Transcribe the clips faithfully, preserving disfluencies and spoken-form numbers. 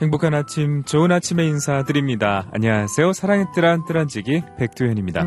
행복한 아침, 좋은 아침에 인사드립니다. 안녕하세요. 사랑의 뜨란 뜨란지기 백두현입니다.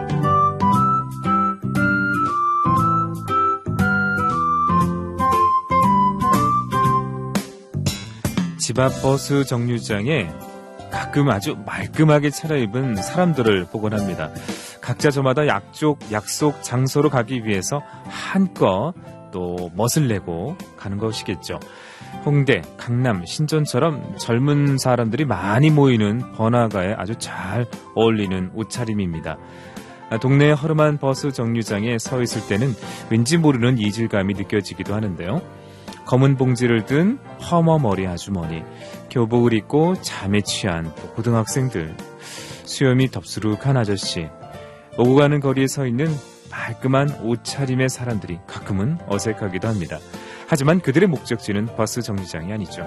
집 앞 버스 정류장에 가끔 아주 말끔하게 차려입은 사람들을 보곤 합니다. 각자 저마다 약속, 약속 장소로 가기 위해서 한껏 또 멋을 내고 가는 것이겠죠. 홍대, 강남, 신촌처럼 젊은 사람들이 많이 모이는 번화가에 아주 잘 어울리는 옷차림입니다. 동네 허름한 버스 정류장에 서 있을 때는 왠지 모르는 이질감이 느껴지기도 하는데요. 검은 봉지를 든 퍼머머리 아주머니, 교복을 입고 잠에 취한 고등학생들, 수염이 덥수룩한 아저씨, 오고 가는 거리에 서 있는 말끔한 옷차림의 사람들이 가끔은 어색하기도 합니다. 하지만 그들의 목적지는 버스 정류장이 아니죠.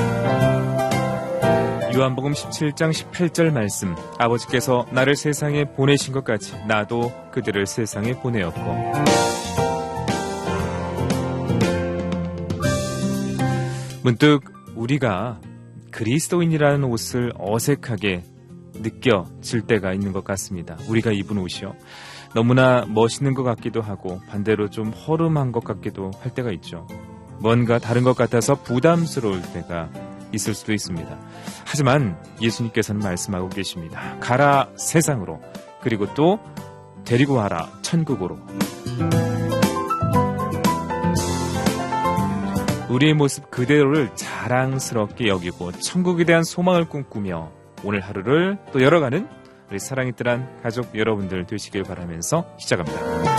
요한복음 십칠 장 십팔 절 말씀, 아버지께서 나를 세상에 보내신 것 같이 나도 그들을 세상에 보내었고. 문득 우리가 그리스도인이라는 옷을 어색하게 느껴질 때가 있는 것 같습니다. 우리가 입은 옷이요. 너무나 멋있는 것 같기도 하고 반대로 좀 허름한 것 같기도 할 때가 있죠. 뭔가 다른 것 같아서 부담스러울 때가 있을 수도 있습니다. 하지만 예수님께서는 말씀하고 계십니다. 가라 세상으로, 그리고 또 데리고 와라 천국으로. 우리의 모습 그대로를 자랑스럽게 여기고 천국에 대한 소망을 꿈꾸며 오늘 하루를 또 열어가는 우리 사랑의 뜨란 가족 여러분들 되시길 바라면서 시작합니다.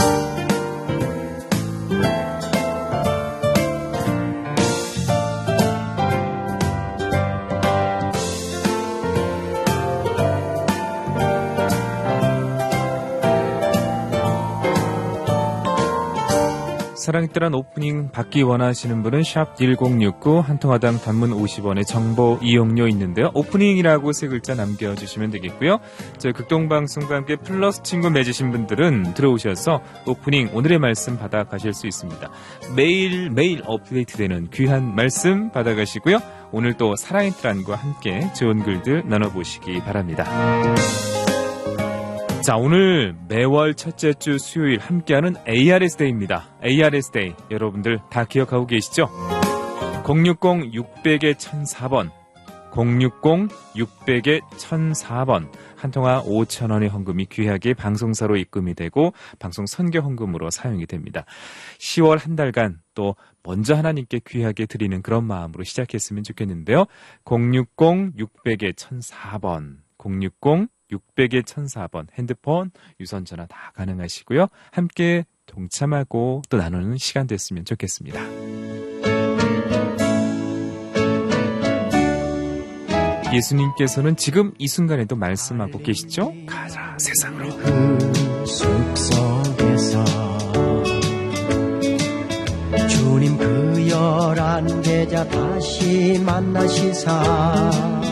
사랑의 뜨란 오프닝 받기 원하시는 분은 샵 일공육구, 한통화당 단문 오십 원의 정보 이용료 있는데요. 오프닝이라고 세 글자 남겨주시면 되겠고요. 저희 극동방송과 함께 플러스 친구 맺으신 분들은 들어오셔서 오프닝 오늘의 말씀 받아가실 수 있습니다. 매일매일 업데이트되는 귀한 말씀 받아가시고요. 오늘 또 사랑의 뜨란과 함께 좋은 글들 나눠보시기 바랍니다. 자, 오늘 매월 첫째 주 수요일 함께하는 에이아르에스 데이입니다. 에이아르에스 데이 여러분들 다 기억하고 계시죠? 공육공 육백 천사 번, 공육공 육백 천사 번, 한통화 오천 원의 헌금이 귀하게 방송사로 입금이 되고 방송 선교 헌금으로 사용이 됩니다. 시월 한 달간 또 먼저 하나님께 귀하게 드리는 그런 마음으로 시작했으면 좋겠는데요. 공육공 육백 천사 번, 공육공 육백 천사 번 핸드폰, 유선전화 다 가능하시고요. 함께 동참하고 또 나누는 시간 됐으면 좋겠습니다. 예수님께서는 지금 이 순간에도 말씀하고 계시죠? 가자 세상으로. 그 숲속에서 주님 그 열한 제자 다시 만나시사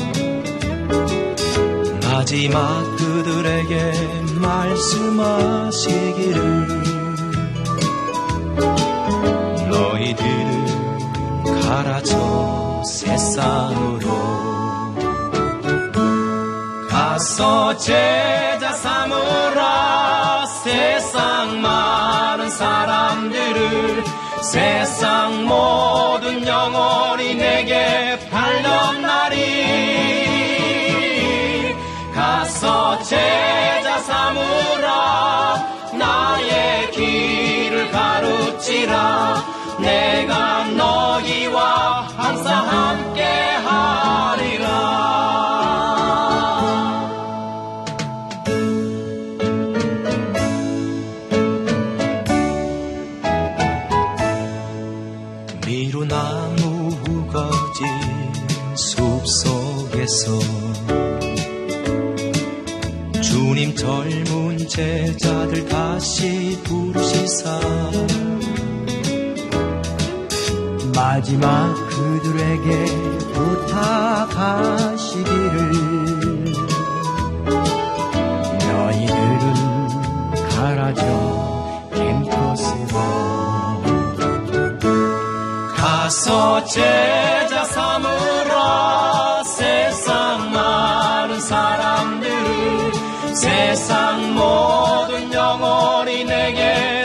마지막 그들에게 말씀하시기를 너희들은 가라 저 세상으로 가서 제자 삼으라 세상 많은 사람들을 세상 모든 영혼이 내게 팔렸나리 가서 제자 삼으라 나의 길을 가르치라 내가 너희와 항상 함께 하리라. 미루나무 우거진 숲속에서 주님 젊은 제자들 다시 부르시사 마지막 그들에게 부탁하시기를 너희들은 가라져 캠퍼스로 가서 제자 삼으라 세상 모든 영혼이 내게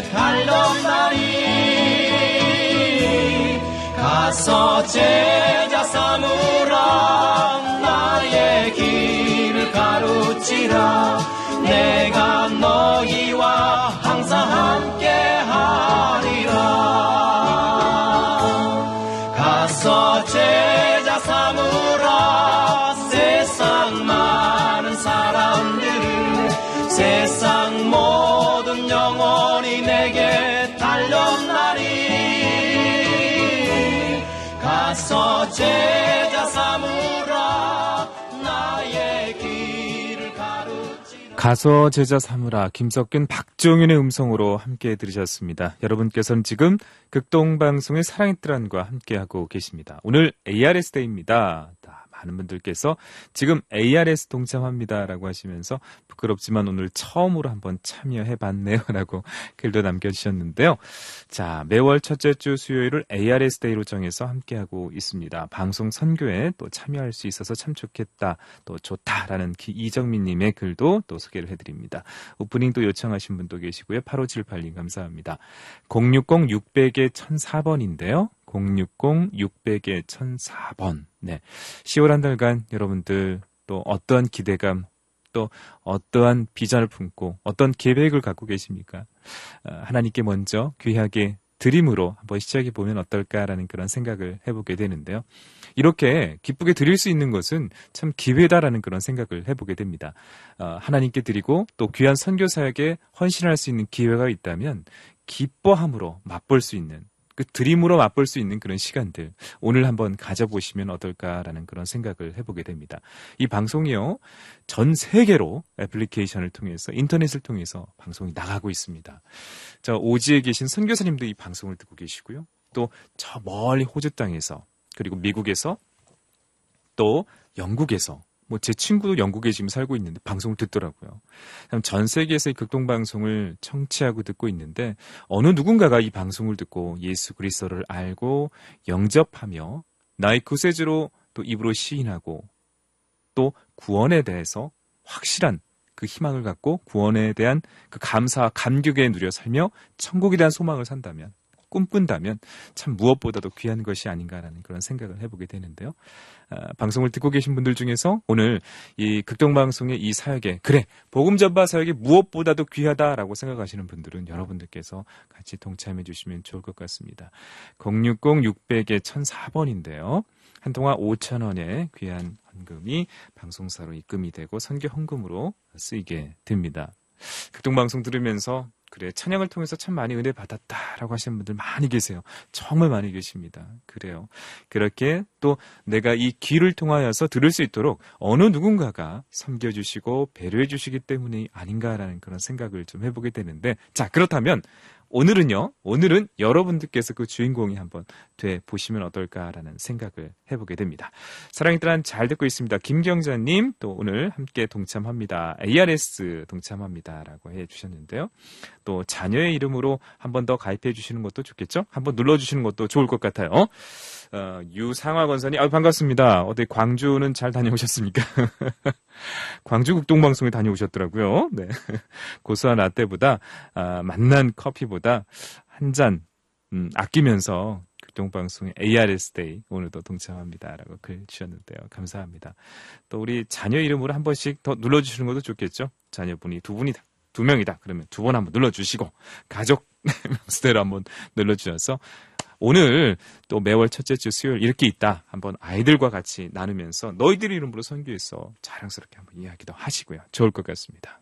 달려나리 가서 제자 삼으라 나의 길을 가르치라 내가 너희와 항상 함께 하리라 가서 제자 삼으라 세상 많은 사람들을 세상 모든 영혼이 내게 달려나리 가서 제자 삼으라 나의 길을 가르치라 가서 제자 삼으라 김석균 박종윤의 음성으로 함께 들으셨습니다. 여러분께서는 지금 극동방송의 사랑의 뜰안과 함께하고 계십니다. 오늘 에이아르에스 데이입니다. 많은 분들께서 지금 에이아르에스 동참합니다라고 하시면서 부끄럽지만 오늘 처음으로 한번 참여해봤네요 라고 글도 남겨주셨는데요. 자, 매월 첫째 주 수요일을 에이아르에스 데이로 정해서 함께하고 있습니다. 방송 선교에 또 참여할 수 있어서 참 좋겠다, 또 좋다라는 이정민님의 글도 또 소개를 해드립니다. 오프닝도 요청하신 분도 계시고요. 팔오칠팔 님 감사합니다. 공육공 육백에 천사 번인데요. 공육공 육백에 천사 번. 네. 시월 한 달간 여러분들 또 어떠한 기대감, 또 어떠한 비전을 품고 어떤 계획을 갖고 계십니까? 하나님께 먼저 귀하게 드림으로 한번 시작해 보면 어떨까라는 그런 생각을 해보게 되는데요. 이렇게 기쁘게 드릴 수 있는 것은 참 기회다라는 그런 생각을 해보게 됩니다. 하나님께 드리고 또 귀한 선교사에게 헌신할 수 있는 기회가 있다면 기뻐함으로 맛볼 수 있는, 그 드림으로 맛볼 수 있는 그런 시간들 오늘 한번 가져보시면 어떨까라는 그런 생각을 해보게 됩니다. 이 방송이요, 전 세계로 애플리케이션을 통해서, 인터넷을 통해서 방송이 나가고 있습니다. 저 오지에 계신 선교사님도 이 방송을 듣고 계시고요. 또 저 멀리 호주 땅에서, 그리고 미국에서, 또 영국에서, 뭐 제 친구도 영국에 지금 살고 있는데 방송을 듣더라고요. 전 세계에서 이 극동방송을 청취하고 듣고 있는데 어느 누군가가 이 방송을 듣고 예수 그리스도를 알고 영접하며 나의 구세주로 또 입으로 시인하고 또 구원에 대해서 확실한 그 희망을 갖고 구원에 대한 그 감사와 감격에 누려 살며 천국에 대한 소망을 산다면, 꿈꾼다면 참 무엇보다도 귀한 것이 아닌가라는 그런 생각을 해보게 되는데요. 아, 방송을 듣고 계신 분들 중에서 오늘 이 극동방송의 이 사역에, 그래, 복음 전파 사역이 무엇보다도 귀하다라고 생각하시는 분들은 여러분들께서 같이 동참해 주시면 좋을 것 같습니다. 공육공 육백에 천사 번인데요. 한동안 오천 원의 귀한 헌금이 방송사로 입금이 되고 선교 헌금으로 쓰이게 됩니다. 극동방송 들으면서 그래, 찬양을 통해서 참 많이 은혜 받았다라고 하시는 분들 많이 계세요. 정말 많이 계십니다. 그래요. 그렇게 또 내가 이 귀를 통하여서 들을 수 있도록 어느 누군가가 섬겨주시고 배려해주시기 때문이 아닌가라는 그런 생각을 좀 해보게 되는데, 자, 그렇다면 오늘은요, 오늘은 여러분들께서 그 주인공이 한번 돼 보시면 어떨까라는 생각을 해보게 됩니다. 사랑의 뜰안 잘 듣고 있습니다. 김경자님 또 오늘 함께 동참합니다. 에이아르에스 동참합니다라고 해주셨는데요. 또 자녀의 이름으로 한 번 더 가입해 주시는 것도 좋겠죠? 한번 눌러주시는 것도 좋을 것 같아요. 어, 유상화 권사님, 아, 반갑습니다. 어디 광주는 잘 다녀오셨습니까? 광주 극동방송에 다녀오셨더라고요. 네. 고소한 라떼보다, 아, 맛난 커피보다 한 잔, 음, 아끼면서 극동방송의 에이아르에스 데이 오늘도 동참합니다라고 글 주셨는데요. 감사합니다. 또 우리 자녀 이름으로 한 번씩 더 눌러주시는 것도 좋겠죠? 자녀분이 두 분이다, 두 명이다. 그러면 두 번 한번 눌러주시고, 가족 수대로 한번 눌러주셔서 오늘 또 매월 첫째 주 수요일 이렇게 있다 한번 아이들과 같이 나누면서 너희들 이름으로 선교했어 자랑스럽게 한번 이야기도 하시고요. 좋을 것 같습니다.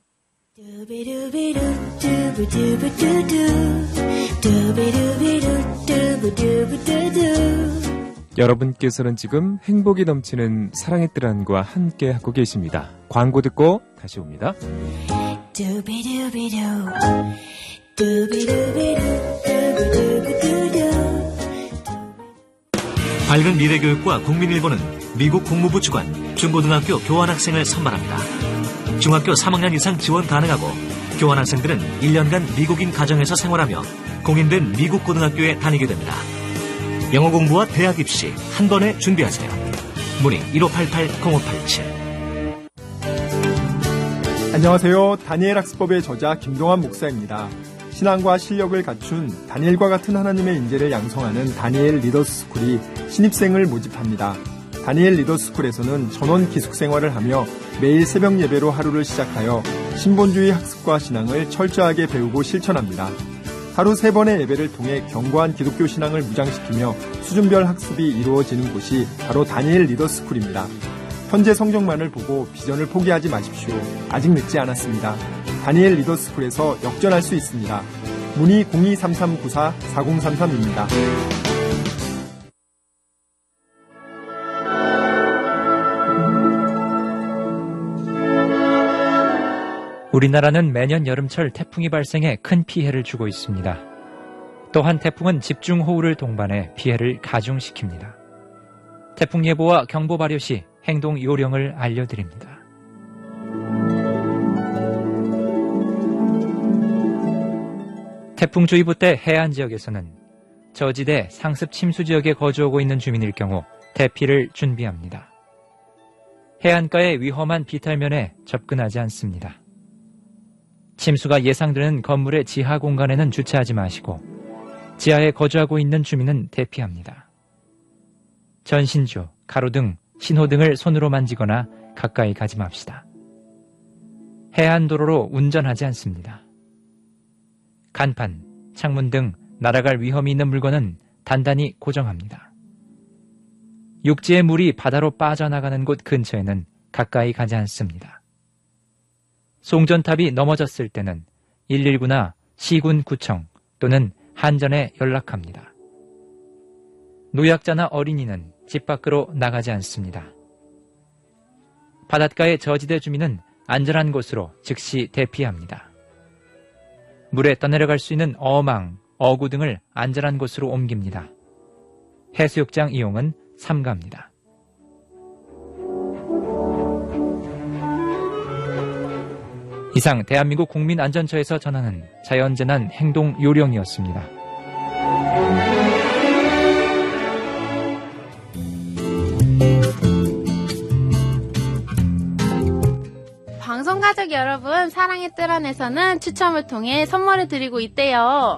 여러분께서는 지금 행복이 넘치는 사랑의 뜰안과 함께 하고 계십니다. 광고 듣고 다시 옵니다. 밝은 미래교육과 국민일보는 미국 국무부 주관 중고등학교 교환학생을 선발합니다. 중학교 삼 학년 이상 지원 가능하고 교환학생들은 일 년간 미국인 가정에서 생활하며 공인된 미국 고등학교에 다니게 됩니다. 영어 공부와 대학 입시 한 번에 준비하세요. 문의 일오팔팔 공오팔칠. 안녕하세요. 다니엘 학습법의 저자 김동환 목사입니다. 신앙과 실력을 갖춘 다니엘과 같은 하나님의 인재를 양성하는 다니엘 리더스쿨이 신입생을 모집합니다. 다니엘 리더스쿨에서는 전원 기숙 생활을 하며 매일 새벽 예배로 하루를 시작하여 신본주의 학습과 신앙을 철저하게 배우고 실천합니다. 하루 세 번의 예배를 통해 견고한 기독교 신앙을 무장시키며 수준별 학습이 이루어지는 곳이 바로 다니엘 리더스쿨입니다. 현재 성적만을 보고 비전을 포기하지 마십시오. 아직 늦지 않았습니다. 다니엘 리더스쿨에서 역전할 수 있습니다. 문의 공이 삼삼 구사 사공삼삼입니다. 우리나라는 매년 여름철 태풍이 발생해 큰 피해를 주고 있습니다. 또한 태풍은 집중호우를 동반해 피해를 가중시킵니다. 태풍 예보와 경보 발효 시 행동 요령을 알려드립니다. 태풍주의보 때 해안 지역에서는 저지대 상습 침수 지역에 거주하고 있는 주민일 경우 대피를 준비합니다. 해안가의 위험한 비탈면에 접근하지 않습니다. 침수가 예상되는 건물의 지하 공간에는 주차하지 마시고 지하에 거주하고 있는 주민은 대피합니다. 전신주, 가로등, 신호등을 손으로 만지거나 가까이 가지 맙시다. 해안도로로 운전하지 않습니다. 간판, 창문 등 날아갈 위험이 있는 물건은 단단히 고정합니다. 육지의 물이 바다로 빠져나가는 곳 근처에는 가까이 가지 않습니다. 송전탑이 넘어졌을 때는 일일구나 시군구청 또는 한전에 연락합니다. 노약자나 어린이는 집 밖으로 나가지 않습니다. 바닷가의 저지대 주민은 안전한 곳으로 즉시 대피합니다. 물에 떠내려갈 수 있는 어망, 어구 등을 안전한 곳으로 옮깁니다. 해수욕장 이용은 삼가입니다. 이상 대한민국 국민안전처에서 전하는 자연재난 행동 요령이었습니다. 방송가족 여러분, 사랑의 뜰 안에서는 추첨을 통해 선물을 드리고 있대요.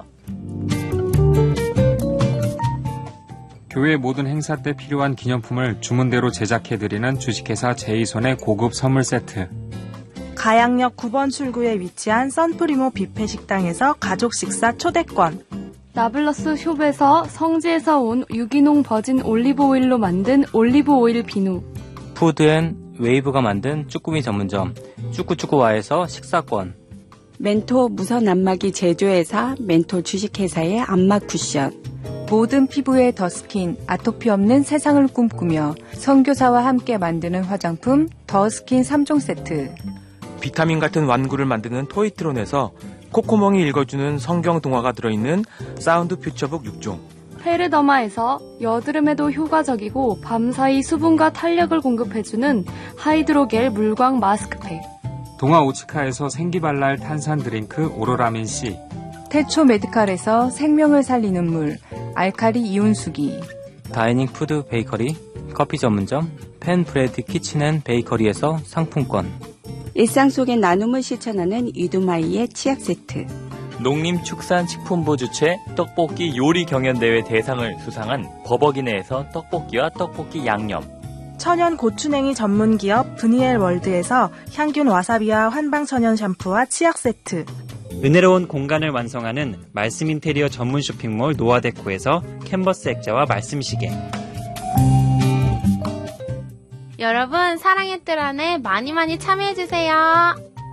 교회 모든 행사 때 필요한 기념품을 주문대로 제작해드리는 주식회사 제이손의 고급 선물 세트. 가양역 구 번 출구에 위치한 선프리모 뷔페 식당에서 가족 식사 초대권. 나블러스 숍에서 성지에서 온 유기농 버진 올리브오일로 만든 올리브오일 비누. 푸드앤 웨이브가 만든 쭈꾸미 전문점 쭈꾸쭈꾸와에서 식사권. 멘토 무선 안마기 제조회사 멘토 주식회사의 안마 쿠션. 모든 피부의 더스킨, 아토피 없는 세상을 꿈꾸며 선교사와 함께 만드는 화장품 더스킨 삼 종 세트. 비타민 같은 완구를 만드는 토이트론에서 코코몽이 읽어주는 성경 동화가 들어있는 사운드 퓨처북 육 종. 페르더마에서 여드름에도 효과적이고 밤사이 수분과 탄력을 공급해주는 하이드로겔 물광 마스크팩. 동아 오치카에서 생기발랄 탄산 드링크 오로라민 C. 태초 메디칼에서 생명을 살리는 물 알카리 이온수기. 다이닝 푸드 베이커리 커피 전문점 펜브레드 키친앤 베이커리에서 상품권. 일상 속의 나눔을 실천하는 이두마이의 치약 세트. 농림축산식품부 주최 떡볶이 요리 경연대회 대상을 수상한 버버기네에서 떡볶이와 떡볶이 양념. 천연 고추냉이 전문기업 브니엘 월드에서 향균 와사비와 환방천연 샴푸와 치약 세트. 은혜로운 공간을 완성하는 말씀 인테리어 전문 쇼핑몰 노아데코에서 캔버스 액자와 말씀 시계. 여러분, 사랑의 뜰 안에 많이 많이 참여해주세요.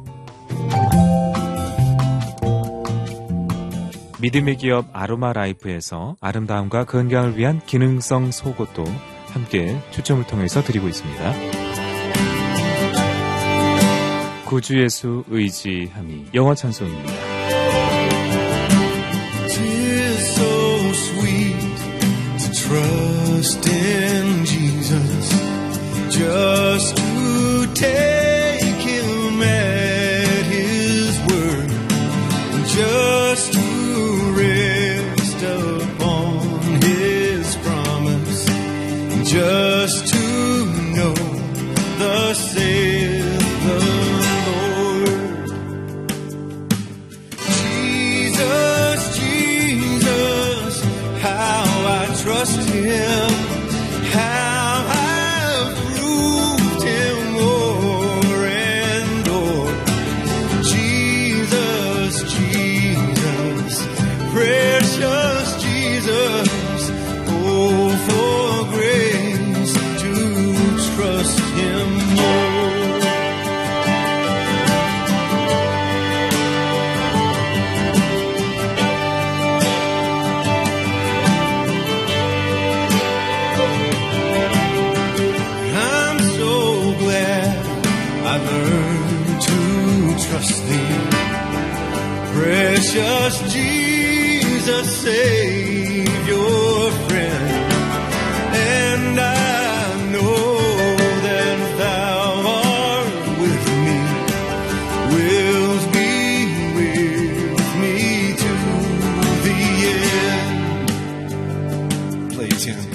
믿음의 기업 아로마 라이프에서 아름다움과 건강을 위한 기능성 속옷도 함께 추첨을 통해서 드리고 있습니다. 구주 예수 의지함이 영어 찬송입니다. Tis so sweet to trust in Jesus, just to take him at his word, just to rest upon his promise, just to know thus saith the Lord. trust him, how I've proved him more and more. Jesus, Jesus, precious Jesus, oh, for grace to trust him more. Trust thee, precious Jesus, Savior, friend, and I know that thou art with me, wilt be with me to the end. Play it, Tim.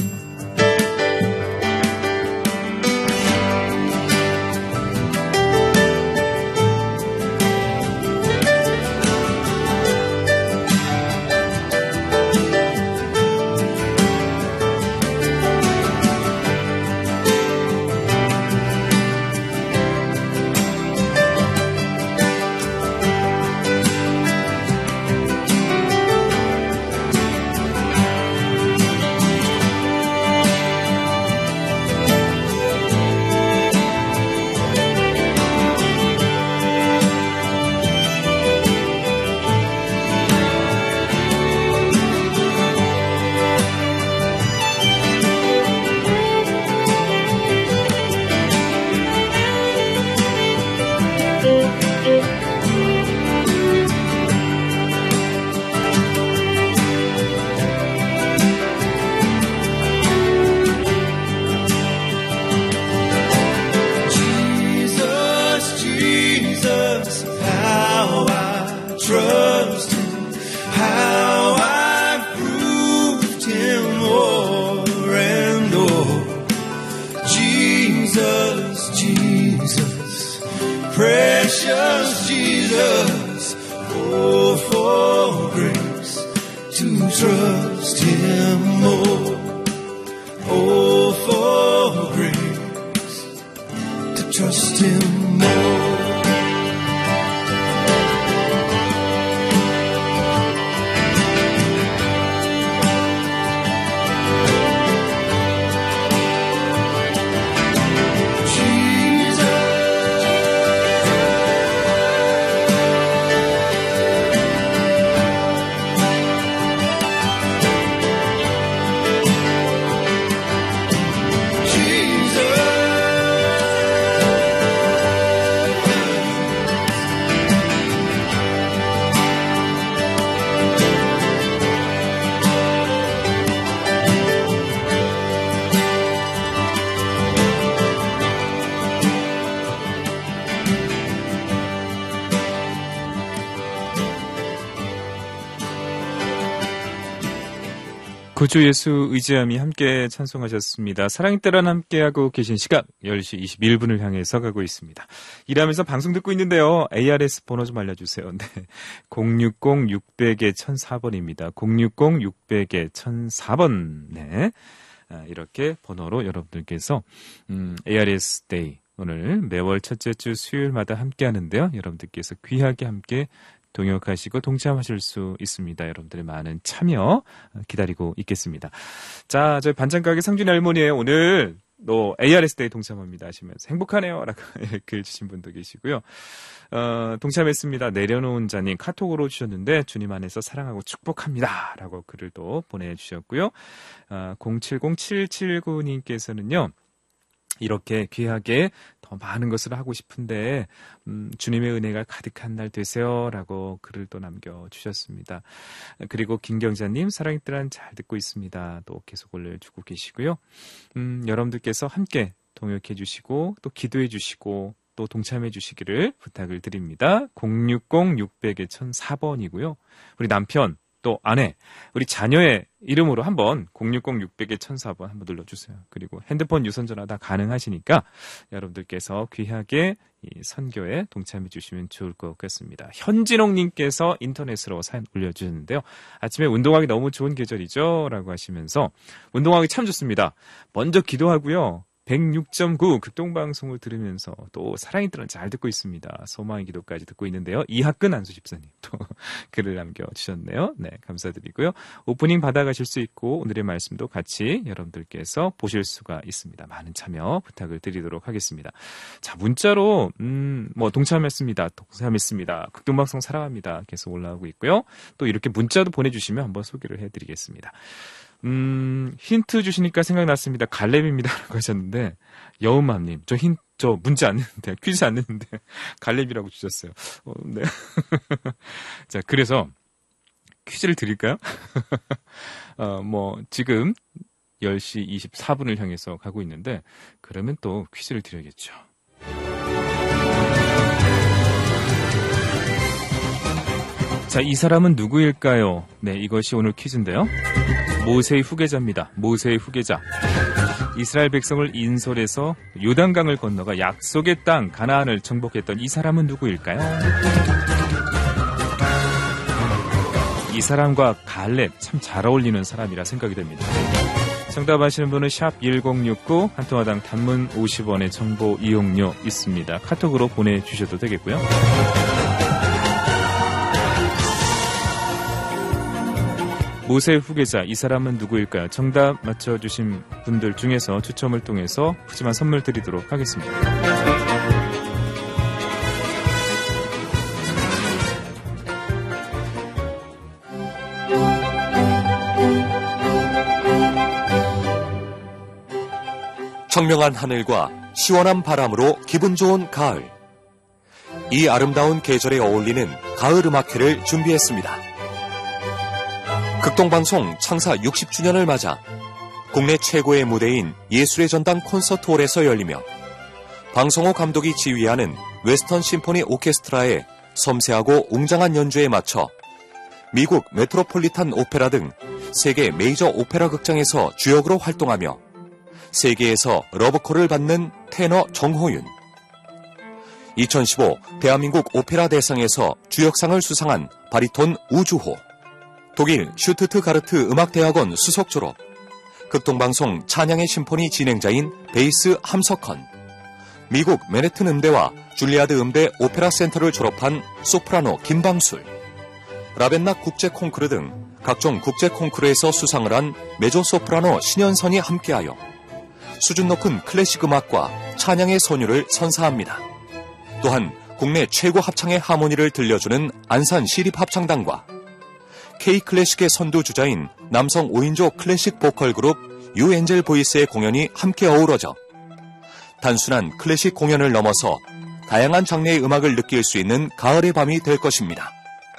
구주 예수 의지함이 함께 찬송하셨습니다. 사랑의 때란 함께하고 계신 시각 열 시 이십일 분을 향해서 가고 있습니다. 일하면서 방송 듣고 있는데요. 에이아르에스 번호 좀 알려주세요. 네. 공육공 육백 천사 번입니다. 공육공 육백 천사 번. 네. 아, 이렇게 번호로 여러분들께서 음, 에이아르에스 데이 오늘 매월 첫째 주 수요일마다 함께 하는데요. 여러분들께서 귀하게 함께 동역하시고 동참하실 수 있습니다. 여러분들의 많은 참여 기다리고 있겠습니다. 자, 저희 반찬가게 상준이 할머니의 오늘 너 에이아르에스 데이 동참합니다 하시면서 행복하네요 라고 글 주신 분도 계시고요. 어, 동참했습니다. 내려놓은 자님 카톡으로 주셨는데 주님 안에서 사랑하고 축복합니다 라고 글을 또 보내주셨고요. 어, 공칠공 칠칠구 님께서는요. 이렇게 귀하게 더 많은 것을 하고 싶은데 음, 주님의 은혜가 가득한 날 되세요 라고 글을 또 남겨주셨습니다. 그리고 김경자님 사랑의 때란 잘 듣고 있습니다. 또 계속 올려주고 계시고요. 음, 여러분들께서 함께 동역해 주시고 또 기도해 주시고 또 동참해 주시기를 부탁을 드립니다. 공육공 육백 천사 번이고요. 우리 남편 또 아내, 우리 자녀의 이름으로 한번 공육공 육백 천사 번 한번 눌러주세요. 그리고 핸드폰 유선전화 다 가능하시니까 여러분들께서 귀하게 이 선교에 동참해 주시면 좋을 것 같습니다. 현진홍님께서 인터넷으로 사연 올려주셨는데요. 아침에 운동하기 너무 좋은 계절이죠? 라고 하시면서 운동하기 참 좋습니다. 먼저 기도하고요. 백육 점 구 극동방송을 들으면서 또 사랑의 뜰은 잘 듣고 있습니다. 소망의 기도까지 듣고 있는데요. 이학근 안수 집사님 또 글을 남겨주셨네요. 네, 감사드리고요. 오프닝 받아가실 수 있고 오늘의 말씀도 같이 여러분들께서 보실 수가 있습니다. 많은 참여 부탁을 드리도록 하겠습니다. 자, 문자로 음, 뭐 동참했습니다. 동참했습니다. 극동방송 사랑합니다. 계속 올라오고 있고요. 또 이렇게 문자도 보내주시면 한번 소개를 해드리겠습니다. 음, 힌트 주시니까 생각났습니다. 갈렙입니다. 라고 하셨는데, 여음맘님, 저 힌, 저 문제 안 냈는데, 퀴즈 안 냈는데, 갈렙이라고 주셨어요. 어, 네. 자, 그래서, 퀴즈를 드릴까요? 어, 뭐, 지금, 열 시 이십사 분을 향해서 가고 있는데, 그러면 또 퀴즈를 드려야겠죠. 자, 이 사람은 누구일까요? 네, 이것이 오늘 퀴즈인데요. 모세의 후계자입니다. 모세의 후계자. 이스라엘 백성을 인솔해서 요단강을 건너가 약속의 땅 가나안을 정복했던 이 사람은 누구일까요? 이 사람과 갈렙 참 잘 어울리는 사람이라 생각이 됩니다. 정답 아시는 분은 샵 일공육구, 한 통화당 단문 오십 원의 정보 이용료 있습니다. 카톡으로 보내주셔도 되겠고요. 모세의 후계자, 이 사람은 누구일까요? 정답 맞춰주신 분들 중에서 추첨을 통해서 푸짐한 선물 드리도록 하겠습니다. 청명한 하늘과 시원한 바람으로 기분 좋은 가을. 이 아름다운 계절에 어울리는 가을 음악회를 준비했습니다. 극동방송 창사 육십 주년을 맞아 국내 최고의 무대인 예술의 전당 콘서트홀에서 열리며 방성호 감독이 지휘하는 웨스턴 심포니 오케스트라의 섬세하고 웅장한 연주에 맞춰 미국 메트로폴리탄 오페라 등 세계 메이저 오페라 극장에서 주역으로 활동하며 세계에서 러브콜을 받는 테너 정호윤, 이천십오 대한민국 오페라 대상에서 주역상을 수상한 바리톤 우주호, 독일 슈투트가르트 음악대학원 수석 졸업, 극동방송 찬양의 심포니 진행자인 베이스 함석헌, 미국 맨해튼 음대와 줄리아드 음대 오페라 센터를 졸업한 소프라노 김방술, 라벤락 국제 콩쿠르 등 각종 국제 콩쿠르에서 수상을 한 메조 소프라노 신현선이 함께하여 수준 높은 클래식 음악과 찬양의 선율을 선사합니다. 또한 국내 최고 합창의 하모니를 들려주는 안산 시립합창단과 K-클래식의 선두주자인 남성 오 인조 클래식 보컬 그룹 유엔젤 보이스의 공연이 함께 어우러져 단순한 클래식 공연을 넘어서 다양한 장르의 음악을 느낄 수 있는 가을의 밤이 될 것입니다.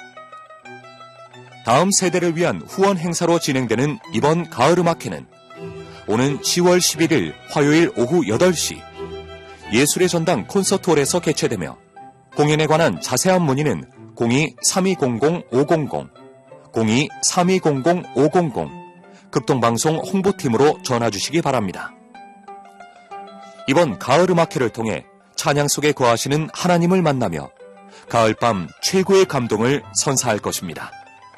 다음 세대를 위한 후원 행사로 진행되는 이번 가을 음악회는 오는 시월 십일일 화요일 오후 여덟 시 예술의 전당 콘서트홀에서 개최되며 공연에 관한 자세한 문의는 공이 삼이공공 오공공, 공이 삼이공공 오공공 극동방송 홍보팀으로 전화주시기 바랍니다. 이번 가을 음악회를 통해 찬양 속에 거하시는 하나님을 만나며 가을밤 최고의 감동을 선사할 것입니다.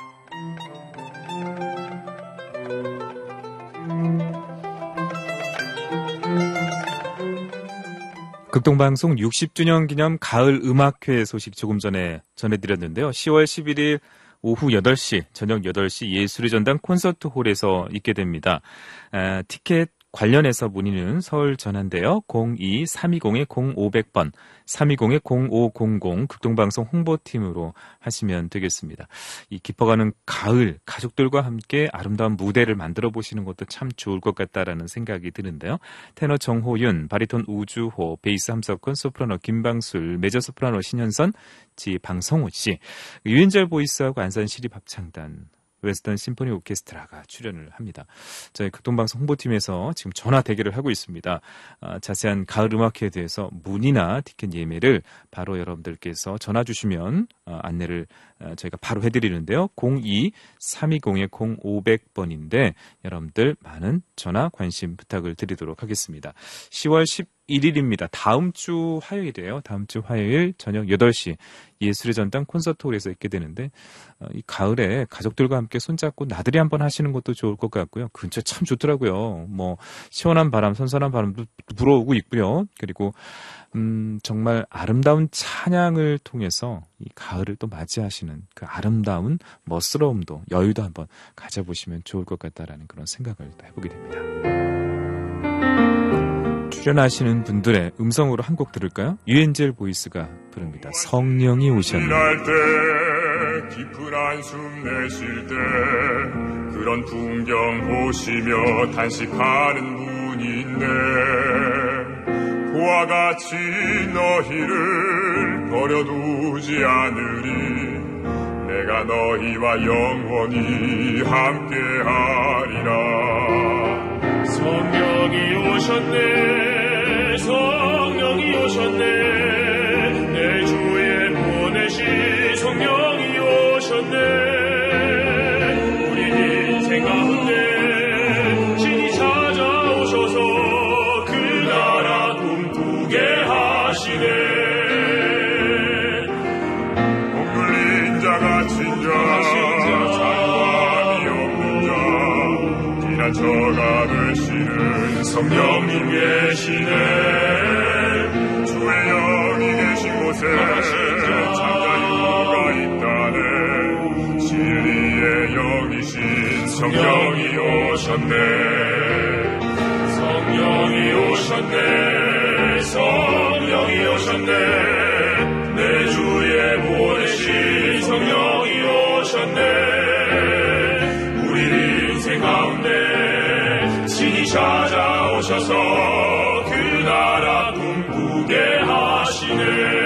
극동방송 육십 주년 기념 가을 음악회 소식 조금 전에 전해드렸는데요. 시월 십일일 오후 여덟 시, 저녁 여덟 시 예술의 전당 콘서트홀에서 있게 됩니다. 아, 티켓 관련해서 문의는 서울 전화인데요. 공이 삼이공 공오백 번, 삼이공 공오공공 극동방송 홍보팀으로 하시면 되겠습니다. 이 깊어가는 가을, 가족들과 함께 아름다운 무대를 만들어 보시는 것도 참 좋을 것 같다라는 생각이 드는데요. 테너 정호윤, 바리톤 우주호, 베이스 함석헌, 소프라노 김방술, 메저소프라노 신현선, 지 방성호 씨, 유엔젤 보이스하고 안산 시립합창단 웨스턴 심포니 오케스트라가 출연을 합니다. 저희 극동방송 홍보팀에서 지금 전화 대기를 하고 있습니다. 아, 자세한 가을 음악회에 대해서 문의나 티켓 예매를 바로 여러분들께서 전화 주시면 어, 안내를 어, 저희가 바로 해드리는데요. 공이 삼이공 공오백 번인데 여러분들 많은 전화 관심 부탁을 드리도록 하겠습니다. 시월 십일일입니다. 다음 주 화요일이에요. 다음 주 화요일 저녁 여덟 시 예술의 전당 콘서트홀에서 있게 되는데 어, 이 가을에 가족들과 함께 손잡고 나들이 한번 하시는 것도 좋을 것 같고요. 근처 참 좋더라고요. 뭐 시원한 바람, 선선한 바람도 불어오고 있고요. 그리고 음, 정말 아름다운 찬양을 통해서 이 가을을 또 맞이하시는 그 아름다운 멋스러움도 여유도 한번 가져보시면 좋을 것 같다라는 그런 생각을 또 해보게 됩니다. 출연하시는 분들의 음성으로 한 곡 들을까요? 유엔젤 보이스가 부릅니다. 성령이 오셨네. 때 깊은 한숨 내쉴 때 그런 풍경 보시며 단식하는 분이 있네. 그와 같이 너희를 버려두지 않으리. 내가 너희와 영원히 함께하리라. 성령이 오셨네. 성령이 오셨네. 내 주에 보내신 성령이 오셨네. 우리 인생 가운데 신이 찾아오셔서 그 나라 꿈꾸게 하시네. 억눌린 자 갇힌 자 자유함이 없는 자 지나쳐가 되시는 성령님 계시네. 주의 영이 계신 곳에 참자유가 있다네. 진리의 영이신 성령이 오셨네. 성령이 오셨네. 성령이 오셨네. 내 주에 보내신 성령이 오셨네. 우리 인생 가운데 신이 찾아오셔서 그 나라 꿈꾸게 하시네.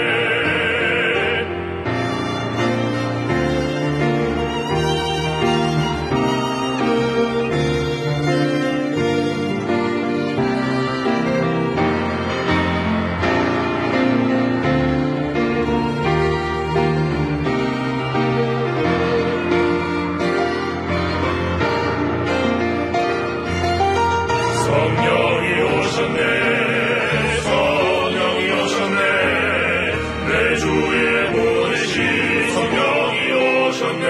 성령이 오셨네. 성령이 오셨네. 내 주에 보내신 성령이 오셨네.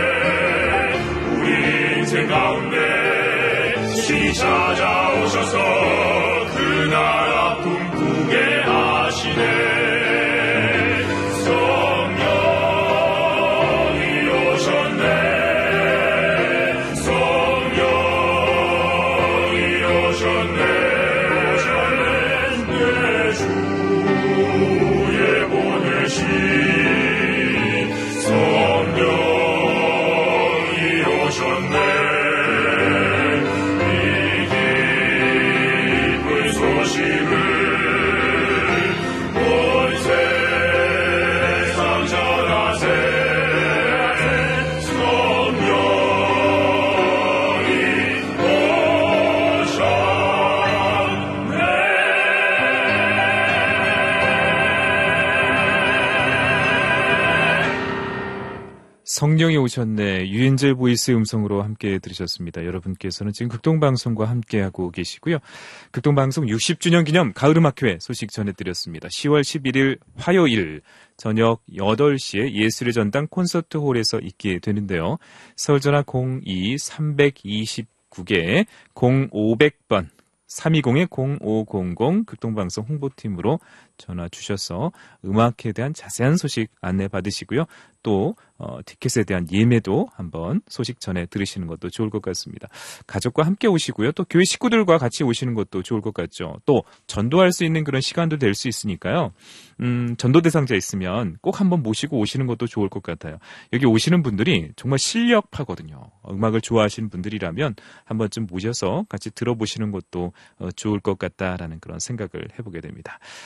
우리 인생 가운데 신이 찾아오셔서 그 나라 꿈꾸게 하시네. 성령이 오셨네. 유엔젤 보이스 음성으로 함께 들으셨습니다. 여러분께서는 지금 극동방송과 함께하고 계시고요. 극동방송 육십 주년 기념 가을음악회 소식 전해드렸습니다. 시월 십일일 화요일 저녁 여덟 시에 예술의 전당 콘서트홀에서 있게 되는데요. 서울전화 공이 삼이구 개 공오백 번 삼이공 공오공공 극동방송 홍보팀으로 전화 주셔서 음악에 대한 자세한 소식 안내 받으시고요. 또 어, 티켓에 대한 예매도 한번 소식 전해 들으시는 것도 좋을 것 같습니다. 가족과 함께 오시고요. 또 교회 식구들과 같이 오시는 것도 좋을 것 같죠. 또 전도할 수 있는 그런 시간도 될 수 있으니까요. 음, 전도 대상자 있으면 꼭 한번 모시고 오시는 것도 좋을 것 같아요. 여기 오시는 분들이 정말 실력파거든요. 음악을 좋아하시는 분들이라면 한 번쯤 모셔서 같이 들어보시는 것도 어, 좋을 것 같다라는 그런 생각을 해보게 됩니다.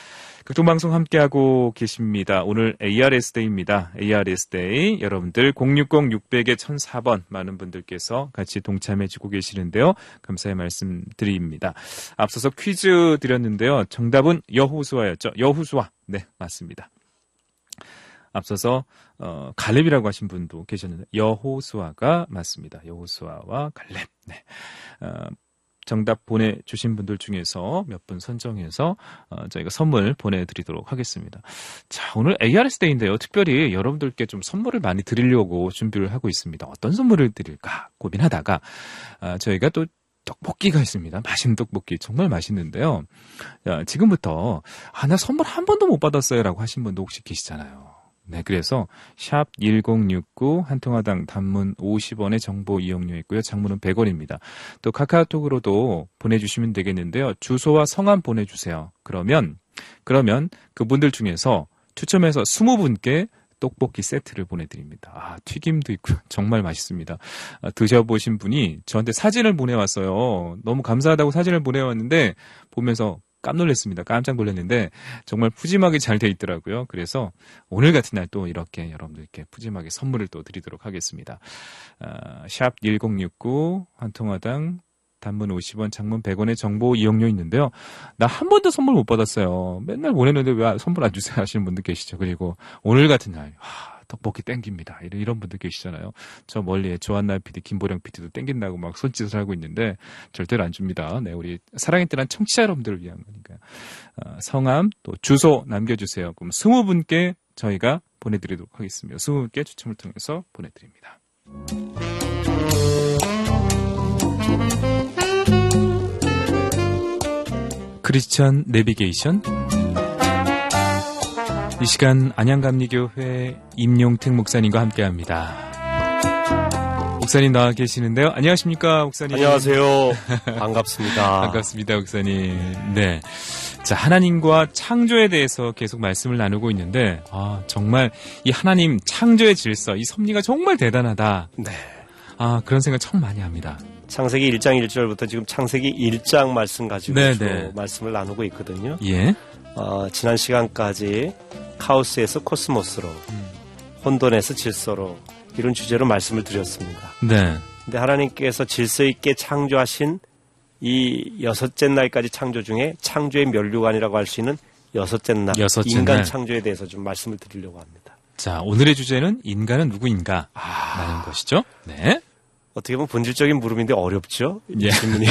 극동방송 함께하고 계십니다. 오늘 에이아르에스데이입니다. 에이아르에스데이 여러분들 공육공 육백 천사 번 많은 분들께서 같이 동참해주고 계시는데요. 감사의 말씀 드립니다. 앞서서 퀴즈 드렸는데요. 정답은 여호수아였죠. 여호수아. 네, 맞습니다. 앞서서 어, 갈렙이라고 하신 분도 계셨는데 여호수아가 맞습니다. 여호수아와 갈렙. 네. 어, 정답 보내주신 분들 중에서 몇 분 선정해서 어, 저희가 선물 보내드리도록 하겠습니다. 자, 오늘 에이아르에스데이인데요. 특별히 여러분들께 좀 선물을 많이 드리려고 준비를 하고 있습니다. 어떤 선물을 드릴까 고민하다가 아, 저희가 또 떡볶이가 있습니다. 맛있는 떡볶이 정말 맛있는데요. 야, 지금부터 아, 나 선물 한 번도 못 받았어요 라고 하신 분도 혹시 계시잖아요. 네, 그래서 샵 일공육구 한 통화당 단문 오십 원의 정보 이용료 있고요. 장문은 백 원입니다. 또 카카오톡으로도 보내주시면 되겠는데요. 주소와 성함 보내주세요. 그러면 그러면 그분들 중에서 추첨해서 이십 분께 떡볶이 세트를 보내드립니다. 아, 튀김도 있고요. 정말 맛있습니다. 아, 드셔보신 분이 저한테 사진을 보내왔어요. 너무 감사하다고 사진을 보내왔는데 보면서 깜놀랐습니다. 깜짝 놀랐는데 정말 푸짐하게 잘 돼 있더라고요. 그래서 오늘 같은 날 또 이렇게 여러분들께 푸짐하게 선물을 또 드리도록 하겠습니다. 아, 샵 일공육구 한 통화당 단문 오십 원, 장문 백 원의 정보 이용료 있는데요. 나 한 번도 선물 못 받았어요. 맨날 보내는데 왜 선물 안 주세요 하시는 분들 계시죠. 그리고 오늘 같은 날 하, 떡볶이 땡깁니다. 이런, 이런 분들 계시잖아요. 저 멀리에 조한나 피디, 김보령 피디도 땡긴다고 막 손짓을 하고 있는데 절대로 안 줍니다. 네, 우리 사랑의 뜰한 청취자 여러분들을 위한 거니까요. 어, 성함 또 주소 남겨주세요. 그럼 이십 분께 저희가 보내드리도록 하겠습니다. 이십 분께 추첨을 통해서 보내드립니다. 크리스천 내비게이션 이 시간 안양감리교회 임용택 목사님과 함께합니다. 목사님 나와 계시는데요. 안녕하십니까, 목사님. 안녕하세요. 반갑습니다. 반갑습니다, 목사님. 네, 자, 하나님과 창조에 대해서 계속 말씀을 나누고 있는데 아, 정말 이 하나님 창조의 질서, 이 섭리가 정말 대단하다. 네. 아, 그런 생각 참 많이 합니다. 창세기 일 장 일 절부터 지금 창세기 일 장 말씀 가지고 주로 말씀을 나누고 있거든요. 예. 어, 지난 시간까지 카오스에서 코스모스로, 음. 혼돈에서 질서로 이런 주제로 말씀을 드렸습니다. 네. 근데 하나님께서 질서 있게 창조하신 이 여섯째 날까지 창조 중에 창조의 면류관이라고 할 수 있는 여섯째 날, 여섯째 인간 날. 창조에 대해서 좀 말씀을 드리려고 합니다. 자, 오늘의 주제는 인간은 누구인가? 아. 라는 것이죠. 네. 어떻게 보면 본질적인 물음인데 어렵죠? 이 예. 질문이.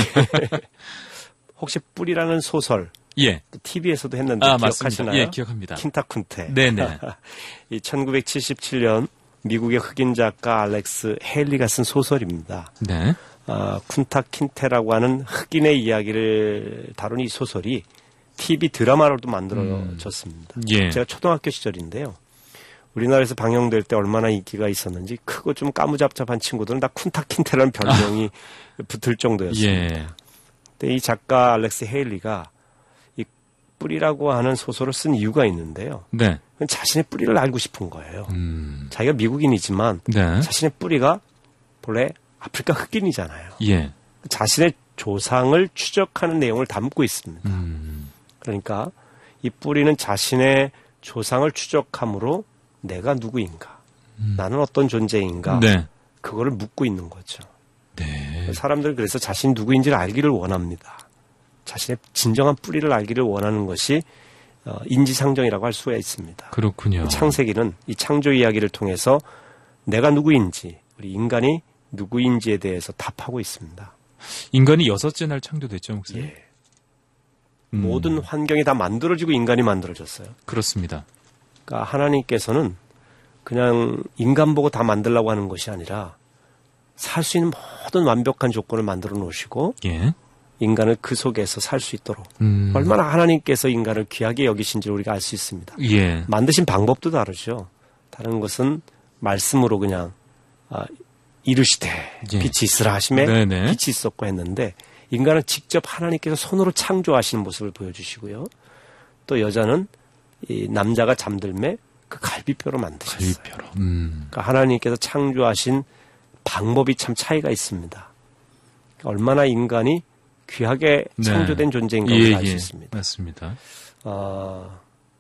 혹시 뿌리라는 소설, 예. 티비에서도 했는데 아, 기억하시나요? 맞습니다. 예, 기억합니다. 킨타쿤테. 네네. 이 천구백칠십칠 년 미국의 흑인 작가 알렉스 헤일리가 쓴 소설입니다. 네. 아, 쿤타 킨테라고 하는 흑인의 이야기를 다룬 이 소설이 티비 드라마로도 만들어졌습니다. 음. 예. 제가 초등학교 시절인데요. 우리나라에서 방영될 때 얼마나 인기가 있었는지 크고 좀 까무잡잡한 친구들은 다 쿤타 킨테라는 별명이 아. 붙을 정도였습니다. 예. 근데 이 작가 알렉스 헤일리가 이 뿌리라고 하는 소설을 쓴 이유가 있는데요. 네. 자신의 뿌리를 알고 싶은 거예요. 음. 자기가 미국인이지만 네. 자신의 뿌리가 본래 아프리카 흑인이잖아요. 예. 자신의 조상을 추적하는 내용을 담고 있습니다. 음. 그러니까 이 뿌리는 자신의 조상을 추적함으로 내가 누구인가, 음. 나는 어떤 존재인가, 네. 그거를 묻고 있는 거죠. 네. 사람들은 그래서 자신이 누구인지를 알기를 원합니다. 자신의 진정한 뿌리를 알기를 원하는 것이 인지상정이라고 할 수가 있습니다. 그렇군요. 창세기는 이 창조 이야기를 통해서 내가 누구인지, 우리 인간이 누구인지에 대해서 답하고 있습니다. 인간이 여섯째 날 창조됐죠, 목사님? 예. 음. 모든 환경이 다 만들어지고 인간이 만들어졌어요. 그렇습니다. 그러니까 하나님께서는 그냥 인간 보고 다 만들려고 하는 것이 아니라 살 수 있는 모든 완벽한 조건을 만들어 놓으시고 예. 인간을 그 속에서 살 수 있도록 음. 얼마나 하나님께서 인간을 귀하게 여기신지를 우리가 알 수 있습니다. 예. 만드신 방법도 다르죠. 다른 것은 말씀으로 그냥 아, 이르시되 예. 빛이 있으라 하심에 네네. 빛이 있었고 했는데 인간은 직접 하나님께서 손으로 창조하시는 모습을 보여주시고요. 또 여자는 이 남자가 잠들매 그 갈비뼈로 만드셨어요. 갈비뼈로. 음. 그러니까 하나님께서 창조하신 방법이 참 차이가 있습니다. 얼마나 인간이 귀하게 창조된 네. 존재인가 예, 알 수 예. 있습니다. 맞습니다. 어,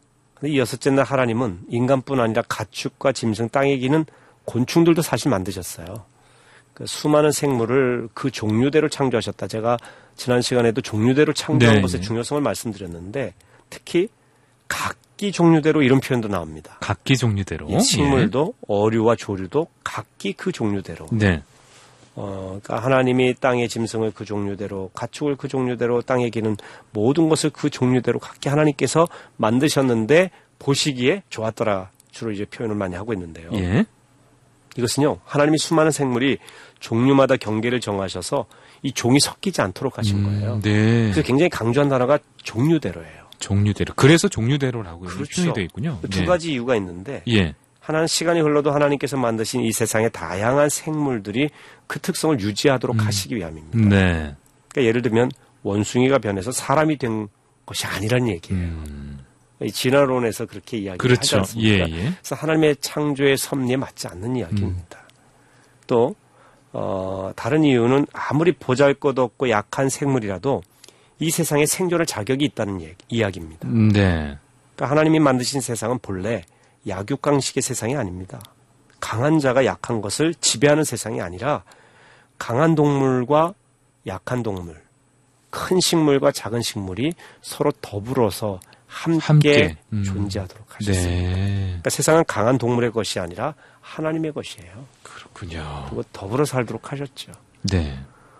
근데 이 여섯째 날 하나님은 인간뿐 아니라 가축과 짐승, 땅에 기는 곤충들도 사실 만드셨어요. 그 수많은 생물을 그 종류대로 창조하셨다. 제가 지난 시간에도 종류대로 창조한 네, 것의 네. 중요성을 말씀드렸는데 특히 각기 종류대로 이런 표현도 나옵니다. 각기 종류대로. 이 식물도 어류와 조류도 각기 그 종류대로. 네. 어, 그러니까 하나님이 땅의 짐승을 그 종류대로, 가축을 그 종류대로, 땅에 기는 모든 것을 그 종류대로 각기 하나님께서 만드셨는데 보시기에 좋았더라. 주로 이제 표현을 많이 하고 있는데요. 예. 이것은요, 하나님이 수많은 생물이 종류마다 경계를 정하셔서 이 종이 섞이지 않도록 하신 음, 거예요. 네. 그래서 굉장히 강조한 단어가 종류대로예요. 종류대로. 그래서 종류대로라고 그렇죠. 표현이 되어 있군요. 두 네. 가지 이유가 있는데 예. 하나는 시간이 흘러도 하나님께서 만드신 이 세상의 다양한 생물들이 그 특성을 유지하도록 음. 하시기 위함입니다. 네. 그러니까 예를 들면 원숭이가 변해서 사람이 된 것이 아니란 얘기예요. 음. 이 진화론에서 그렇게 이야기를 그렇죠. 하지 않습니까? 예, 예. 그래서 하나님의 창조의 섭리에 맞지 않는 이야기입니다. 음. 또 어, 다른 이유는 아무리 보잘것없고 약한 생물이라도 이 세상에 생존할 자격이 있다는 얘기, 이야기입니다. 음, 네. 그러니까 하나님이 만드신 세상은 본래 약육강식의 세상이 아닙니다. 강한 자가 약한 것을 지배하는 세상이 아니라 강한 동물과 약한 동물, 큰 식물과 작은 식물이 서로 더불어서 함께, 함께. 음. 존재하도록 하셨습니다. 네. 그러니까 세상은 강한 동물의 것이 아니라 하나님의 것이에요. 그렇군요. 그리고 더불어 살도록 하셨죠. 네.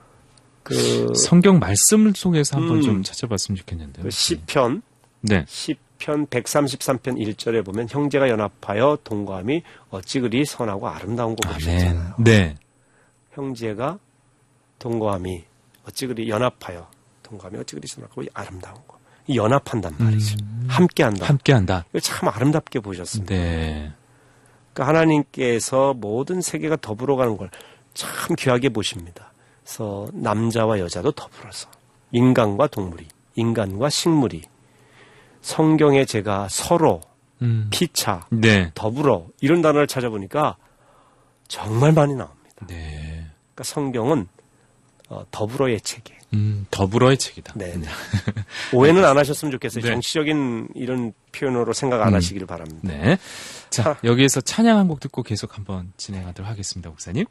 그 성경 말씀을 통해서 한번 음. 좀 찾아봤으면 좋겠는데요. 그 시편, 네. 시편 백삼십삼 편 일 절에 보면 형제가 연합하여 동거함이 어찌 그리 선하고 아름다운 거 보셨잖아요. 네. 형제가 동거함이 어찌 그리 연합하여 동거함이 어찌 그리 선하고 아름다운 거. 이 연합한단 말이죠. 음. 함께한다. 함께한다. 이거 참 아름답게 보셨습니다. 네. 그러니까 하나님께서 모든 세계가 더불어가는 걸 참 귀하게 보십니다. 그래서 남자와 여자도 더불어서 인간과 동물이, 인간과 식물이 성경에 제가 서로, 음. 피차, 네. 더불어 이런 단어를 찾아보니까 정말 많이 나옵니다. 네. 그러니까 성경은 어, 더불어의 책이에요. 음, 더불어의 책이다. 네. 오해는 안 하셨으면 좋겠어요. 네. 정치적인 이런 표현으로 생각 안 음. 하시기를 바랍니다. 네. 자, 차. 여기에서 찬양 한 곡 듣고 계속 한번 진행하도록 하겠습니다, 목사님.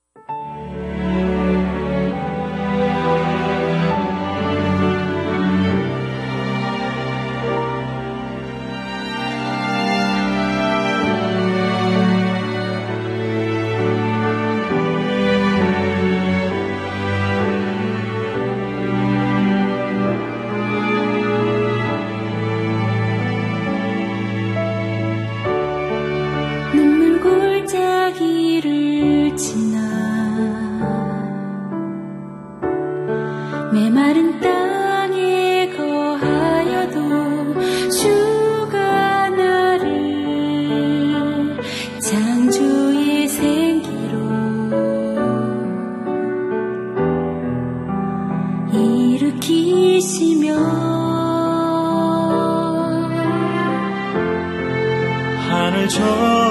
눈물 골짜기를 지나 메마른 땅에 거하여도 주가 나를 창조의 생기로 일으키시며 하늘 저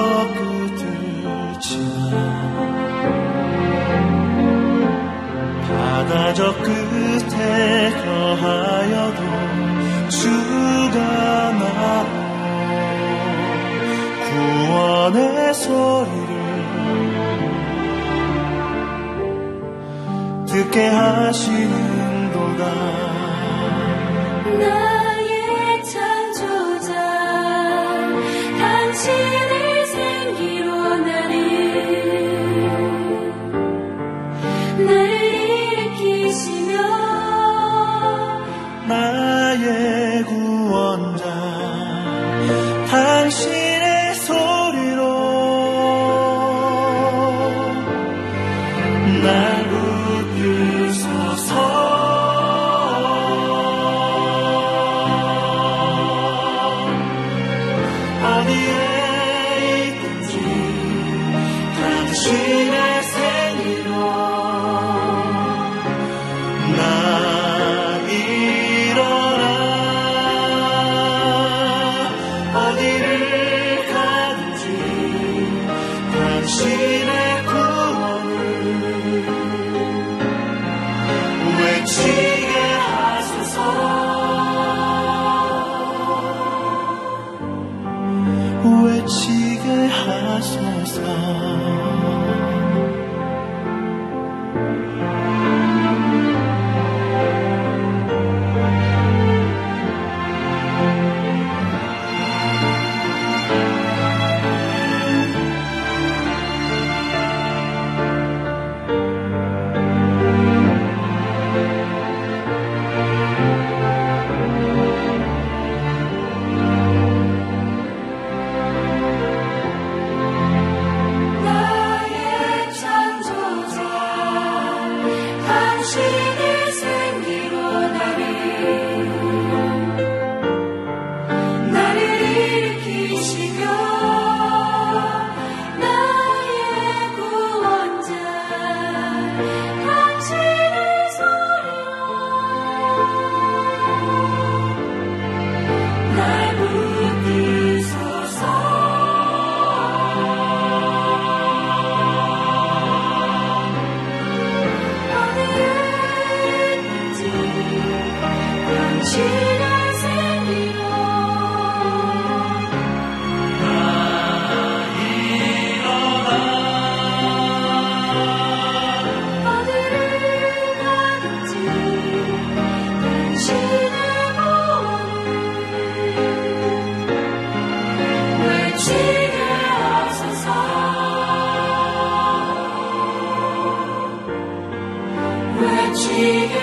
끝을 지나 바다 저 끝에 거하여도 주가 나로 구원의 소리를 듣게 하시는도다. 나의 창조자 당신의 생기로 나를 나를 일으키시며 나의 구원자 당신의 소리로 날 붙드소서. 외치는 생기로 나 일어나 어디를 가든지 당신의 구원을 외치게 하소서 외치게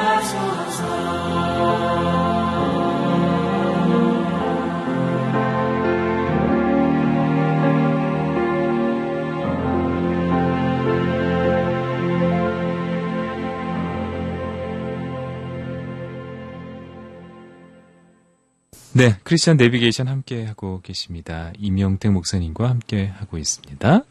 네, 크리스천 내비게이션 함께 하고 계십니다. 임영택 목사님과 함께 하고 있습니다.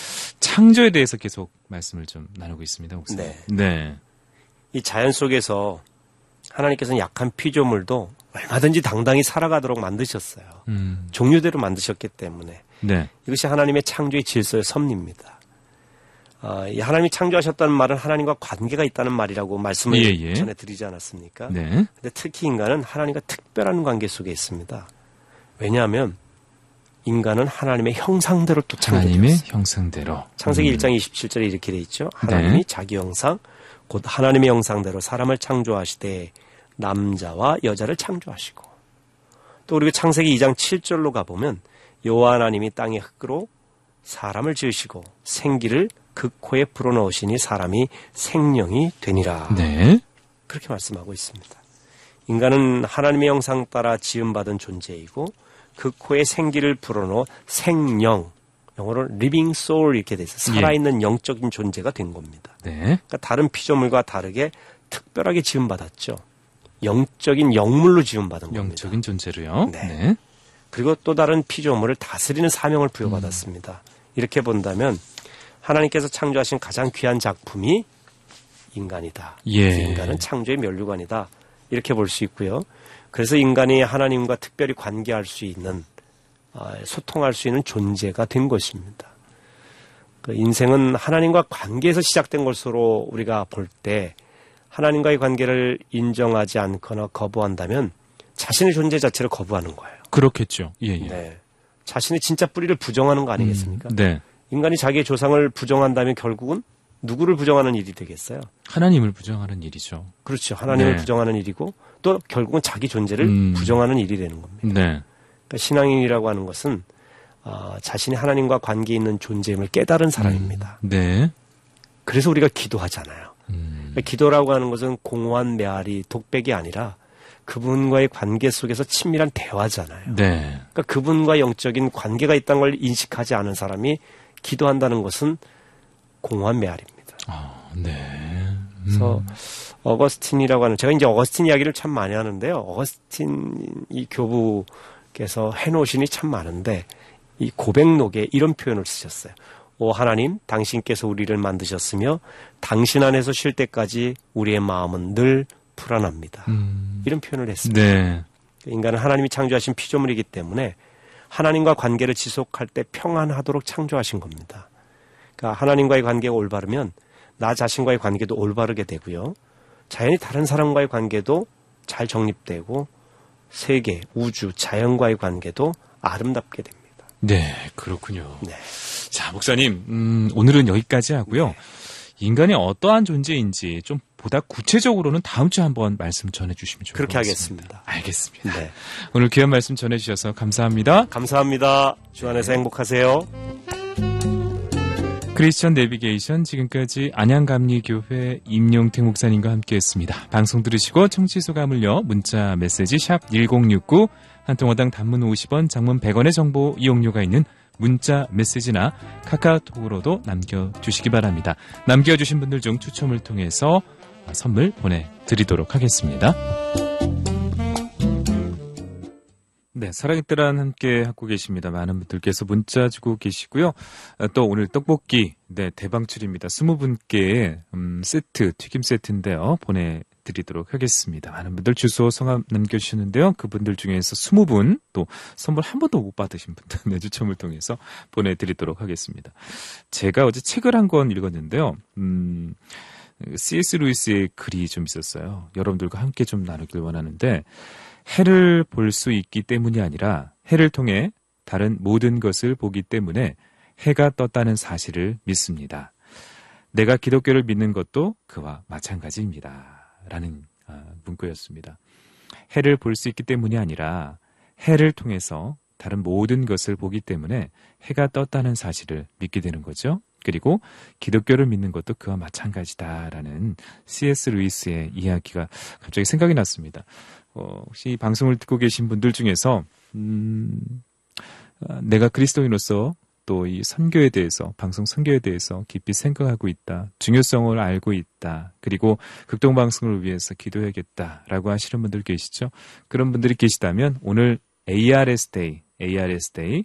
창조에 대해서 계속 말씀을 좀 나누고 있습니다, 목사님. 네. 네. 이 자연 속에서 하나님께서는 약한 피조물도 얼마든지 당당히 살아가도록 만드셨어요. 음. 종류대로 만드셨기 때문에. 네. 이것이 하나님의 창조의 질서의 섭리입니다. 어, 이 하나님이 창조하셨다는 말은 하나님과 관계가 있다는 말이라고 말씀을 예, 예. 전에 드리지 않았습니까? 네. 근데 특히 인간은 하나님과 특별한 관계 속에 있습니다. 왜냐하면 인간은 하나님의 형상대로 또 창조되었어요. 하나님의 형상대로. 창세기 음. 일 장 이십칠 절에 이렇게 돼 있죠. 하나님이 네. 자기 형상, 곧 하나님의 형상대로 사람을 창조하시되 남자와 여자를 창조하시고, 또 그리고 창세기 이 장 칠 절로 가보면 여호와 하나님이 땅의 흙으로 사람을 지으시고 생기를 그 코에 불어넣으시니 사람이 생명이 되니라. 네. 그렇게 말씀하고 있습니다. 인간은 하나님의 형상 따라 지음받은 존재이고 그 코에 생기를 불어넣어 생령, 영어로 living soul 이렇게 돼서 살아있는 예. 영적인 존재가 된 겁니다. 네. 그러니까 다른 피조물과 다르게 특별하게 지음받았죠. 영적인 영물로 지음받은 겁니다. 영적인 존재로요. 네. 네. 그리고 또 다른 피조물을 다스리는 사명을 부여받았습니다. 음. 이렇게 본다면 하나님께서 창조하신 가장 귀한 작품이 인간이다. 예. 인간은 창조의 면류관이다. 이렇게 볼 수 있고요. 그래서 인간이 하나님과 특별히 관계할 수 있는, 소통할 수 있는 존재가 된 것입니다. 그 인생은 하나님과 관계에서 시작된 것으로 우리가 볼 때 하나님과의 관계를 인정하지 않거나 거부한다면 자신의 존재 자체를 거부하는 거예요. 그렇겠죠. 예, 예. 네. 자신의 진짜 뿌리를 부정하는 거 아니겠습니까? 음, 네. 인간이 자기의 조상을 부정한다면 결국은 누구를 부정하는 일이 되겠어요? 하나님을 부정하는 일이죠. 그렇죠. 하나님을 네. 부정하는 일이고 또 결국은 자기 존재를 음. 부정하는 일이 되는 겁니다. 네. 그러니까 신앙인이라고 하는 것은 어, 자신이 하나님과 관계 있는 존재임을 깨달은 사람입니다. 음. 네. 그래서 우리가 기도하잖아요. 음. 그러니까 기도라고 하는 것은 공허한 메아리, 독백이 아니라 그분과의 관계 속에서 친밀한 대화잖아요. 네. 그러니까 그분과 영적인 관계가 있다는 걸 인식하지 않은 사람이 기도한다는 것은 공허한 메아리입니다. 아, 네. 음. 그래서 어거스틴이라고 하는, 제가 이제 어거스틴 이야기를 참 많이 하는데요. 어거스틴 이 교부께서 해놓으시니 참 많은데 이 고백록에 이런 표현을 쓰셨어요. 오 하나님, 당신께서 우리를 만드셨으며 당신 안에서 쉴 때까지 우리의 마음은 늘 불안합니다. 음. 이런 표현을 했습니다. 네. 인간은 하나님이 창조하신 피조물이기 때문에 하나님과 관계를 지속할 때 평안하도록 창조하신 겁니다. 그러니까 하나님과의 관계가 올바르면 나 자신과의 관계도 올바르게 되고요. 자연히 다른 사람과의 관계도 잘 정립되고 세계, 우주, 자연과의 관계도 아름답게 됩니다. 네, 그렇군요. 네. 자, 목사님, 음, 오늘은 여기까지 하고요. 네. 인간이 어떠한 존재인지 좀 보다 구체적으로는 다음 주에 한번 말씀 전해주시면 좋을 그렇게 것 같습니다. 하겠습니다. 알겠습니다. 네. 오늘 귀한 말씀 전해주셔서 감사합니다. 감사합니다. 주 안에서 행복하세요. 크리스천 내비게이션, 지금까지 안양감리교회 임용택 목사님과 함께했습니다. 방송 들으시고 청취 소감을요, 문자 메시지 샵 일공육구, 한 통화당 단문 오십 원, 장문 백 원의 정보 이용료가 있는 문자 메시지나 카카오톡으로도 남겨주시기 바랍니다. 남겨주신 분들 중 추첨을 통해서 선물 보내드리도록 하겠습니다. 네, 사랑의 뜨란 함께 하고 계십니다. 많은 분들께서 문자 주고 계시고요. 또 오늘 떡볶이, 네, 대방출입니다. 스무 분께 음, 세트, 튀김 세트인데요. 보내드리도록 하겠습니다. 많은 분들 주소, 성함 남겨주시는데요. 그분들 중에서 스무 분, 또 선물 한 번도 못 받으신 분들, 네, 추첨을 통해서 보내드리도록 하겠습니다. 제가 어제 책을 한 권 읽었는데요. 음, 씨에스 루이스의 글이 좀 있었어요. 여러분들과 함께 좀 나누길 원하는데, 해를 볼 수 있기 때문이 아니라 해를 통해 다른 모든 것을 보기 때문에 해가 떴다는 사실을 믿습니다. 내가 기독교를 믿는 것도 그와 마찬가지입니다. 라는 문구였습니다. 해를 볼 수 있기 때문이 아니라 해를 통해서 다른 모든 것을 보기 때문에 해가 떴다는 사실을 믿게 되는 거죠. 그리고 기독교를 믿는 것도 그와 마찬가지다라는 씨에스 루이스의 이야기가 갑자기 생각이 났습니다. 어, 혹시 이 방송을 듣고 계신 분들 중에서 음, 내가 그리스도인으로서 또 이 선교에 대해서, 방송 선교에 대해서 깊이 생각하고 있다, 중요성을 알고 있다, 그리고 극동방송을 위해서 기도해야겠다라고 하시는 분들 계시죠? 그런 분들이 계시다면 오늘 에이아르에스 데이, 에이아르에스 데이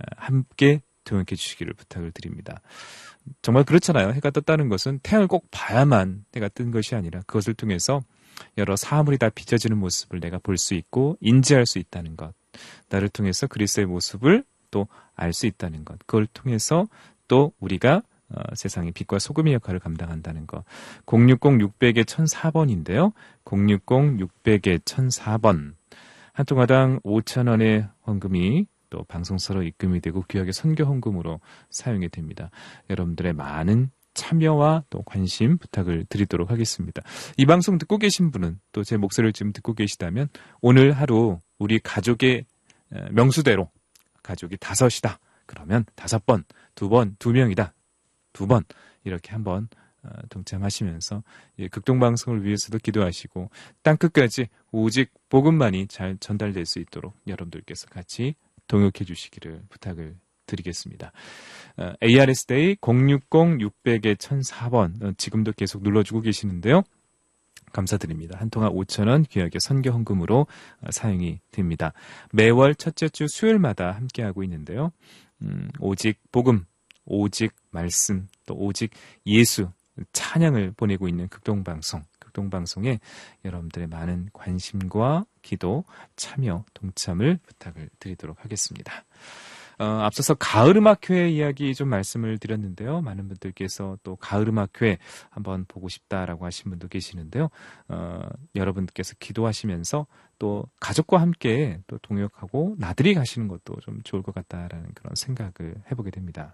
함께 동역해 주시기를 부탁을 드립니다. 정말 그렇잖아요. 해가 떴다는 것은 태양을 꼭 봐야만 해가 뜬 것이 아니라 그것을 통해서 여러 사물이 다 비춰지는 모습을 내가 볼 수 있고 인지할 수 있다는 것, 나를 통해서 그리스도의 모습을 또 알 수 있다는 것, 그걸 통해서 또 우리가 어, 세상의 빛과 소금의 역할을 감당한다는 것. 공육공 육백에 천사 번인데요. 공육공 육백에 천사 번. 한 통화당 오천 원의 헌금이 또 방송사로 입금이 되고 귀하게 선교 헌금으로 사용이 됩니다. 여러분들의 많은 참여와 또 관심 부탁을 드리도록 하겠습니다. 이 방송 듣고 계신 분은 또 제 목소리를 지금 듣고 계시다면 오늘 하루 우리 가족의 명수대로 가족이 다섯이다. 그러면 다섯 번, 두 번, 두 명이다. 두 번 이렇게 한번 동참하시면서 극동방송을 위해서도 기도하시고 땅끝까지 오직 복음만이 잘 전달될 수 있도록 여러분들께서 같이 동역해 주시기를 부탁을 드리겠습니다. 에이아르에스 데이 공육공 육백에 천사 번 지금도 계속 눌러주고 계시는데요. 감사드립니다. 한 통화 오천 원 귀하게 선교 헌금으로 사용이 됩니다. 매월 첫째 주 수요일마다 함께하고 있는데요. 음, 오직 복음, 오직 말씀, 또 오직 예수 찬양을 보내고 있는 극동방송, 극동방송에 여러분들의 많은 관심과 기도, 참여, 동참을 부탁을 드리도록 하겠습니다. 어, 앞서서 가을음악회 이야기 좀 말씀을 드렸는데요. 많은 분들께서 또 가을음악회 한번 보고 싶다라고 하신 분도 계시는데요. 어, 여러분들께서 기도하시면서 또 가족과 함께 또 동역하고 나들이 가시는 것도 좀 좋을 것 같다라는 그런 생각을 해보게 됩니다.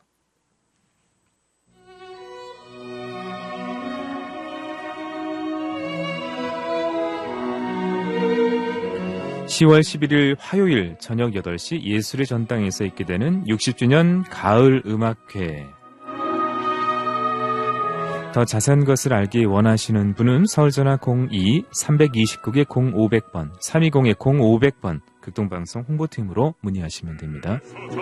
시월 십일일 화요일 저녁 여덟 시 예술의 전당에서 있게 되는 육십 주년 가을 음악회. 더 자세한 것을 알기 원하시는 분은 서울전화 공이 삼이구 개 공오백 번, 삼이공 공오백 번 극동방송 홍보팀으로 문의하시면 됩니다.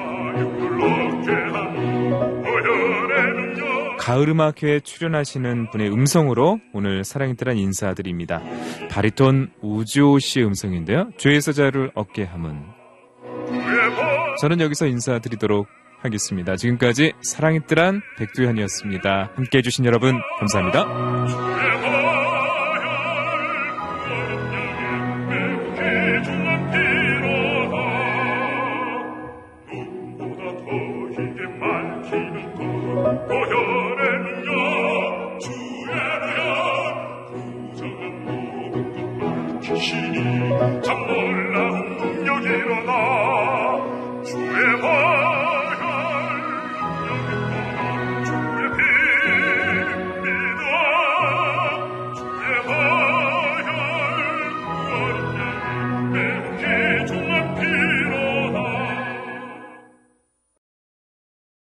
가을음악회에 출연하시는 분의 음성으로 오늘 사랑의 뜻한 인사드립니다. 바리톤 우주호 씨의 음성인데요. 주에서 자를 얻게 함은. 저는 여기서 인사드리도록 하겠습니다. 지금까지 사랑의 뜻한 백두현이었습니다. 함께해 주신 여러분 감사합니다. 신이 참 놀라운